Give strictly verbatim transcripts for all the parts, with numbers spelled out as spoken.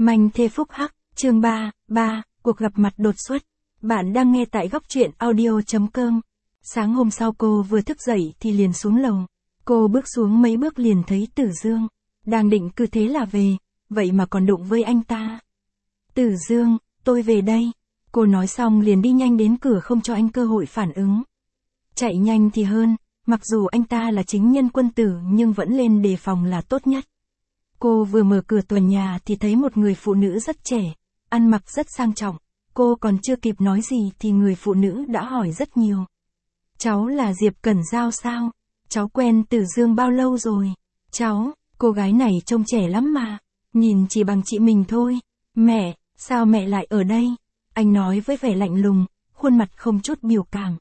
Manh thê phúc hắc, chương ba, ba, cuộc gặp mặt đột xuất. Bạn đang nghe tại góc truyện audio.com. Sáng hôm sau cô vừa thức dậy thì liền xuống lầu. Cô bước xuống mấy bước liền thấy Tử Dương. Đang định cứ thế là về, vậy mà còn đụng với anh ta. Tử Dương, tôi về đây. Cô nói xong liền đi nhanh đến cửa không cho anh cơ hội phản ứng. Chạy nhanh thì hơn, mặc dù anh ta là chính nhân quân tử nhưng vẫn lên đề phòng là tốt nhất. Cô vừa mở cửa tòa nhà thì thấy một người phụ nữ rất trẻ, ăn mặc rất sang trọng. Cô còn chưa kịp nói gì thì người phụ nữ đã hỏi rất nhiều. Cháu là Diệp Cẩn Giao sao? Cháu quen Tử Dương bao lâu rồi? Cháu, cô gái này trông trẻ lắm mà, nhìn chỉ bằng chị mình thôi. Mẹ, sao mẹ lại ở đây? Anh nói với vẻ lạnh lùng, khuôn mặt không chút biểu cảm.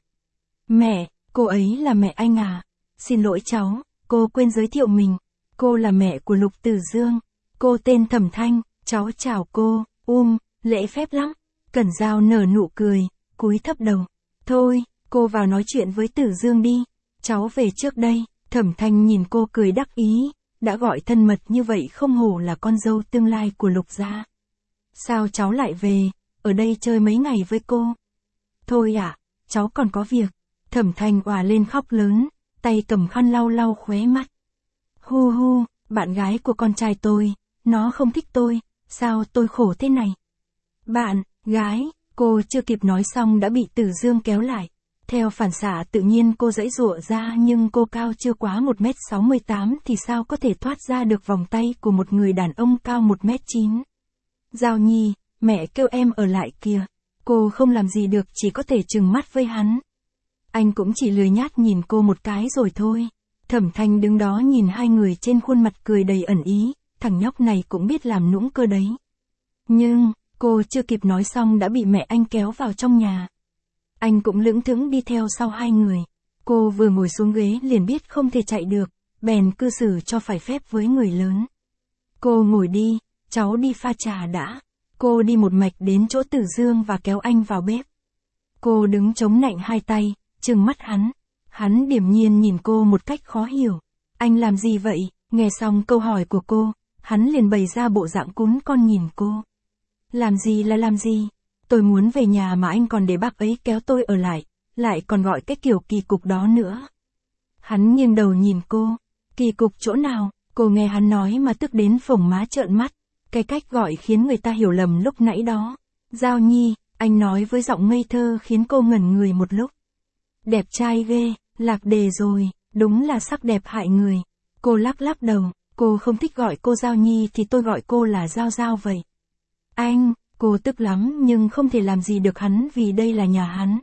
Mẹ, cô ấy là mẹ anh à? Xin lỗi cháu, cô quên giới thiệu mình. Cô là mẹ của Lục Tử Dương. Cô tên Thẩm Thanh, cháu chào cô, um, lễ phép lắm. Cẩn Giao nở nụ cười, cúi thấp đầu. Thôi, cô vào nói chuyện với Tử Dương đi. Cháu về trước đây. Thẩm Thanh nhìn cô cười đắc ý, đã gọi thân mật như vậy không hổ là con dâu tương lai của Lục gia. Sao cháu lại về, ở đây chơi mấy ngày với cô? Thôi ạ, à, cháu còn có việc. Thẩm Thanh òa lên khóc lớn, tay cầm khăn lau lau khóe mắt. Hu hu, bạn gái của con trai tôi, nó không thích tôi, sao tôi khổ thế này? Bạn, gái, cô chưa kịp nói xong đã bị Tử Dương kéo lại. Theo phản xạ tự nhiên cô giãy giụa ra nhưng cô cao chưa quá một mét sáu mươi tám thì sao có thể thoát ra được vòng tay của một người đàn ông cao một mét chín. Giao Nhi, mẹ kêu em ở lại kìa. Cô không làm gì được chỉ có thể trừng mắt với hắn. Anh cũng chỉ lười nhát nhìn cô một cái rồi thôi. Thẩm Thanh đứng đó nhìn hai người trên khuôn mặt cười đầy ẩn ý, thằng nhóc này cũng biết làm nũng cơ đấy. Nhưng, cô chưa kịp nói xong đã bị mẹ anh kéo vào trong nhà. Anh cũng lững thững đi theo sau hai người. Cô vừa ngồi xuống ghế liền biết không thể chạy được, bèn cư xử cho phải phép với người lớn. Cô ngồi đi, cháu đi pha trà đã. Cô đi một mạch đến chỗ Tử Dương và kéo anh vào bếp. Cô đứng chống nạnh hai tay, trừng mắt hắn. Hắn điềm nhiên nhìn cô một cách khó hiểu. Anh làm gì vậy? Nghe xong câu hỏi của cô, hắn liền bày ra bộ dạng cún con nhìn cô. Làm gì là làm gì? Tôi muốn về nhà mà anh còn để bác ấy kéo tôi ở lại, lại còn gọi cái kiểu kỳ cục đó nữa. Hắn nghiêng đầu nhìn cô. Kỳ cục chỗ nào? Cô nghe hắn nói mà tức đến phồng má trợn mắt. Cái cách gọi khiến người ta hiểu lầm lúc nãy đó. Giao Nhi, anh nói với giọng ngây thơ khiến cô ngẩn người một lúc. Đẹp trai ghê. Lạc đề rồi, đúng là sắc đẹp hại người. Cô lắc lắc đầu, cô không thích gọi cô Giao Nhi thì tôi gọi cô là Giao Giao vậy. Anh, cô tức lắm nhưng không thể làm gì được hắn vì đây là nhà hắn.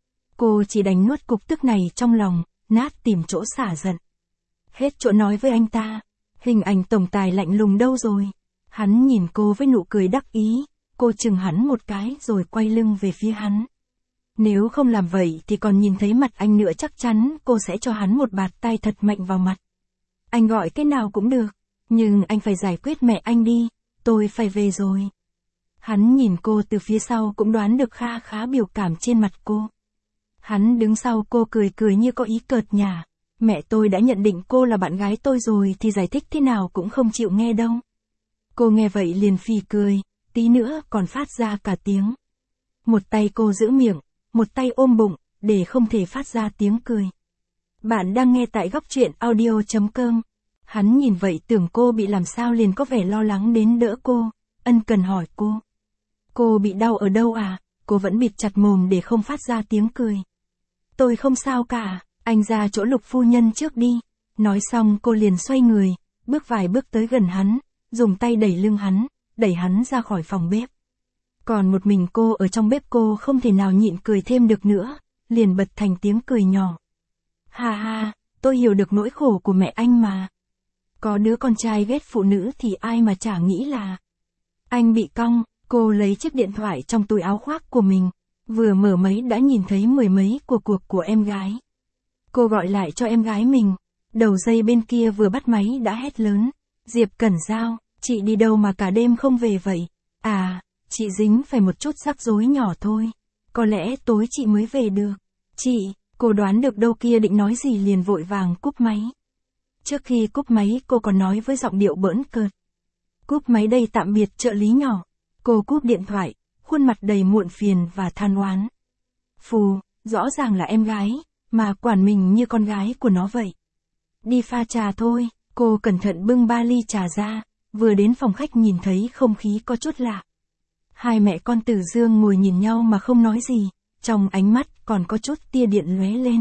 Cô chỉ đành nuốt cục tức này trong lòng, nát tìm chỗ xả giận. Hết chỗ nói với anh ta, hình ảnh tổng tài lạnh lùng đâu rồi. Hắn nhìn cô với nụ cười đắc ý, cô chừng hắn một cái rồi quay lưng về phía hắn. Nếu không làm vậy thì còn nhìn thấy mặt anh nữa chắc chắn cô sẽ cho hắn một bạt tay thật mạnh vào mặt. Anh gọi cái nào cũng được, nhưng anh phải giải quyết mẹ anh đi, tôi phải về rồi. Hắn nhìn cô từ phía sau cũng đoán được kha khá biểu cảm trên mặt cô. Hắn đứng sau cô cười cười như có ý cợt nhả. Mẹ tôi đã nhận định cô là bạn gái tôi rồi thì giải thích thế nào cũng không chịu nghe đâu. Cô nghe vậy liền phì cười, tí nữa còn phát ra cả tiếng. Một tay cô giữ miệng, một tay ôm bụng, để không thể phát ra tiếng cười. Bạn đang nghe tại góc truyện audio.com. Hắn nhìn vậy tưởng cô bị làm sao liền có vẻ lo lắng đến đỡ cô, ân cần hỏi cô. Cô bị đau ở đâu à? Cô vẫn bịt chặt mồm để không phát ra tiếng cười. Tôi không sao cả, anh ra chỗ Lục phu nhân trước đi. Nói xong cô liền xoay người, bước vài bước tới gần hắn, dùng tay đẩy lưng hắn, đẩy hắn ra khỏi phòng bếp. Còn một mình cô ở trong bếp cô không thể nào nhịn cười thêm được nữa, liền bật thành tiếng cười nhỏ. Ha ha, tôi hiểu được nỗi khổ của mẹ anh mà. Có đứa con trai ghét phụ nữ thì ai mà chả nghĩ là anh bị cong. Cô lấy chiếc điện thoại trong túi áo khoác của mình, vừa mở máy đã nhìn thấy mười mấy cuộc cuộc của em gái. Cô gọi lại cho em gái mình, đầu dây bên kia vừa bắt máy đã hét lớn. Diệp Cẩn Giao, chị đi đâu mà cả đêm không về vậy? À, chị dính phải một chút rắc rối nhỏ thôi. Có lẽ tối chị mới về được. Chị, cô đoán được đâu kia định nói gì liền vội vàng cúp máy. Trước khi cúp máy cô còn nói với giọng điệu bỡn cợt. Cúp máy đây, tạm biệt trợ lý nhỏ. Cô cúp điện thoại, khuôn mặt đầy muộn phiền và than oán. Phù, rõ ràng là em gái, mà quản mình như con gái của nó vậy. Đi pha trà thôi, cô cẩn thận bưng ba ly trà ra, vừa đến phòng khách nhìn thấy không khí có chút lạ. Hai mẹ con Tử Dương ngồi nhìn nhau mà không nói gì, trong ánh mắt còn có chút tia điện lóe lên.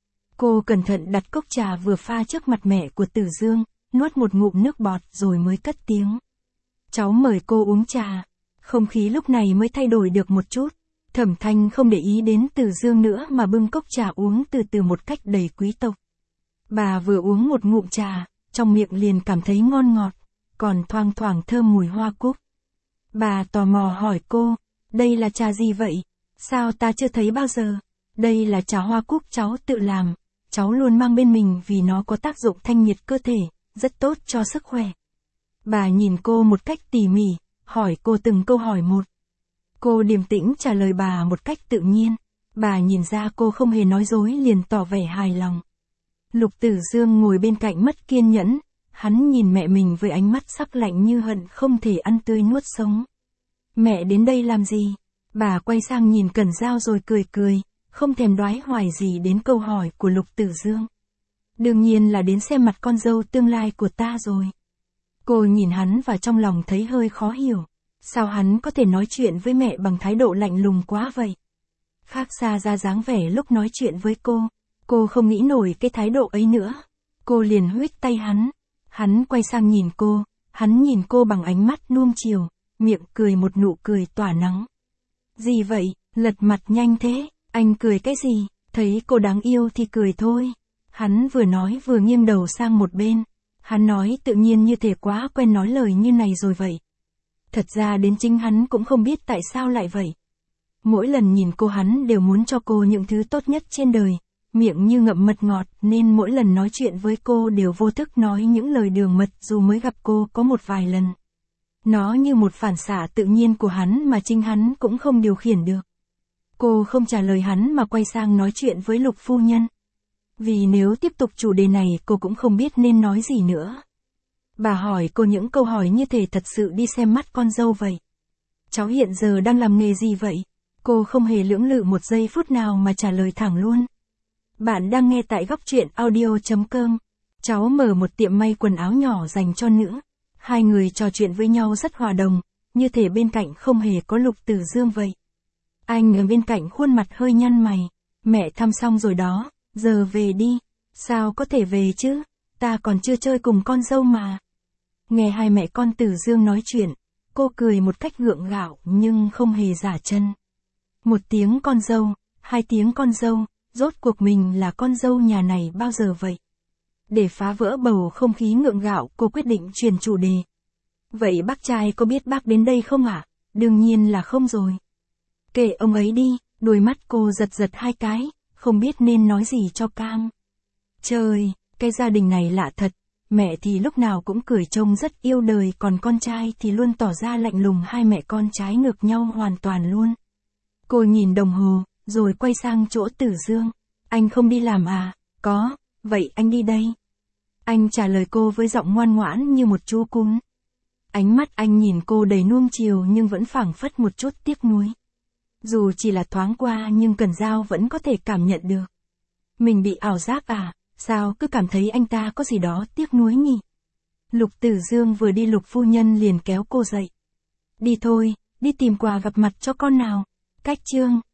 Cô cẩn thận đặt cốc trà vừa pha trước mặt mẹ của Tử Dương, nuốt một ngụm nước bọt rồi mới cất tiếng. Cháu mời cô uống trà. Không khí lúc này mới thay đổi được một chút. Thẩm Thanh không để ý đến Tử Dương nữa mà bưng cốc trà uống từ từ một cách đầy quý tộc. Bà vừa uống một ngụm trà, trong miệng liền cảm thấy ngon ngọt, còn thoang thoảng thơm mùi hoa cúc. Bà tò mò hỏi cô, đây là trà gì vậy? Sao ta chưa thấy bao giờ? Đây là trà hoa cúc cháu tự làm, cháu luôn mang bên mình vì nó có tác dụng thanh nhiệt cơ thể, rất tốt cho sức khỏe. Bà nhìn cô một cách tỉ mỉ, hỏi cô từng câu hỏi một. Cô điềm tĩnh trả lời bà một cách tự nhiên. Bà nhìn ra cô không hề nói dối liền tỏ vẻ hài lòng. Lục Tử Dương ngồi bên cạnh mất kiên nhẫn, hắn nhìn mẹ mình với ánh mắt sắc lạnh như hận không thể ăn tươi nuốt sống. Mẹ đến đây làm gì? Bà quay sang nhìn Cẩn Giao rồi cười cười, không thèm đoái hoài gì đến câu hỏi của Lục Tử Dương. Đương nhiên là đến xem mặt con dâu tương lai của ta rồi. Cô nhìn hắn và trong lòng thấy hơi khó hiểu. Sao hắn có thể nói chuyện với mẹ bằng thái độ lạnh lùng quá vậy? Khác xa ra dáng vẻ lúc nói chuyện với cô, cô không nghĩ nổi cái thái độ ấy nữa. Cô liền huých tay hắn. Hắn quay sang nhìn cô, hắn nhìn cô bằng ánh mắt nuông chiều, miệng cười một nụ cười tỏa nắng. Gì vậy, lật mặt nhanh thế, anh cười cái gì, thấy cô đáng yêu thì cười thôi. Hắn vừa nói vừa nghiêng đầu sang một bên. Hắn nói tự nhiên như thể quá quen nói lời như này rồi vậy. Thật ra đến chính hắn cũng không biết tại sao lại vậy. Mỗi lần nhìn cô hắn đều muốn cho cô những thứ tốt nhất trên đời, miệng như ngậm mật ngọt nên mỗi lần nói chuyện với cô đều vô thức nói những lời đường mật dù mới gặp cô có một vài lần. Nó như một phản xạ tự nhiên của hắn mà chính hắn cũng không điều khiển được. Cô không trả lời hắn mà quay sang nói chuyện với Lục phu nhân. Vì nếu tiếp tục chủ đề này cô cũng không biết nên nói gì nữa. Bà hỏi cô những câu hỏi như thể thật sự đi xem mắt con dâu vậy. Cháu hiện giờ đang làm nghề gì vậy? Cô không hề lưỡng lự một giây phút nào mà trả lời thẳng luôn. Bạn đang nghe tại góc truyện audio chấm com. Cháu mở một tiệm may quần áo nhỏ dành cho nữ. Hai người trò chuyện với nhau rất hòa đồng, như thể bên cạnh không hề có Lục Tử Dương vậy. Anh ở bên cạnh khuôn mặt hơi nhăn mày. Mẹ thăm xong rồi đó, giờ về đi. Sao có thể về chứ? Ta còn chưa chơi cùng con dâu mà. Nghe hai mẹ con Tử Dương nói chuyện, cô cười một cách gượng gạo nhưng không hề giả chân. Một tiếng con dâu, hai tiếng con dâu, rốt cuộc mình là con dâu nhà này bao giờ vậy? Để phá vỡ bầu không khí ngượng gạo, cô quyết định chuyển chủ đề. Vậy bác trai có biết bác đến đây không ạ? À? Đương nhiên là không rồi. Kệ ông ấy đi, đôi mắt cô giật giật hai cái, không biết nên nói gì cho cam. Trời, cái gia đình này lạ thật. Mẹ thì lúc nào cũng cười trông rất yêu đời, còn con trai thì luôn tỏ ra lạnh lùng, hai mẹ con trái ngược nhau hoàn toàn luôn. Cô nhìn đồng hồ, rồi quay sang chỗ Tử Dương. Anh không đi làm à? Có, vậy anh đi đây. Anh trả lời cô với giọng ngoan ngoãn như một chú cún. Ánh mắt anh nhìn cô đầy nuông chiều nhưng vẫn phảng phất một chút tiếc nuối. Dù chỉ là thoáng qua nhưng Cẩn Giao vẫn có thể cảm nhận được. Mình bị ảo giác à? Sao cứ cảm thấy anh ta có gì đó tiếc nuối nhỉ? Lục Tử Dương vừa đi Lục phu nhân liền kéo cô dậy. Đi thôi, đi tìm quà gặp mặt cho con nào. Cách chương.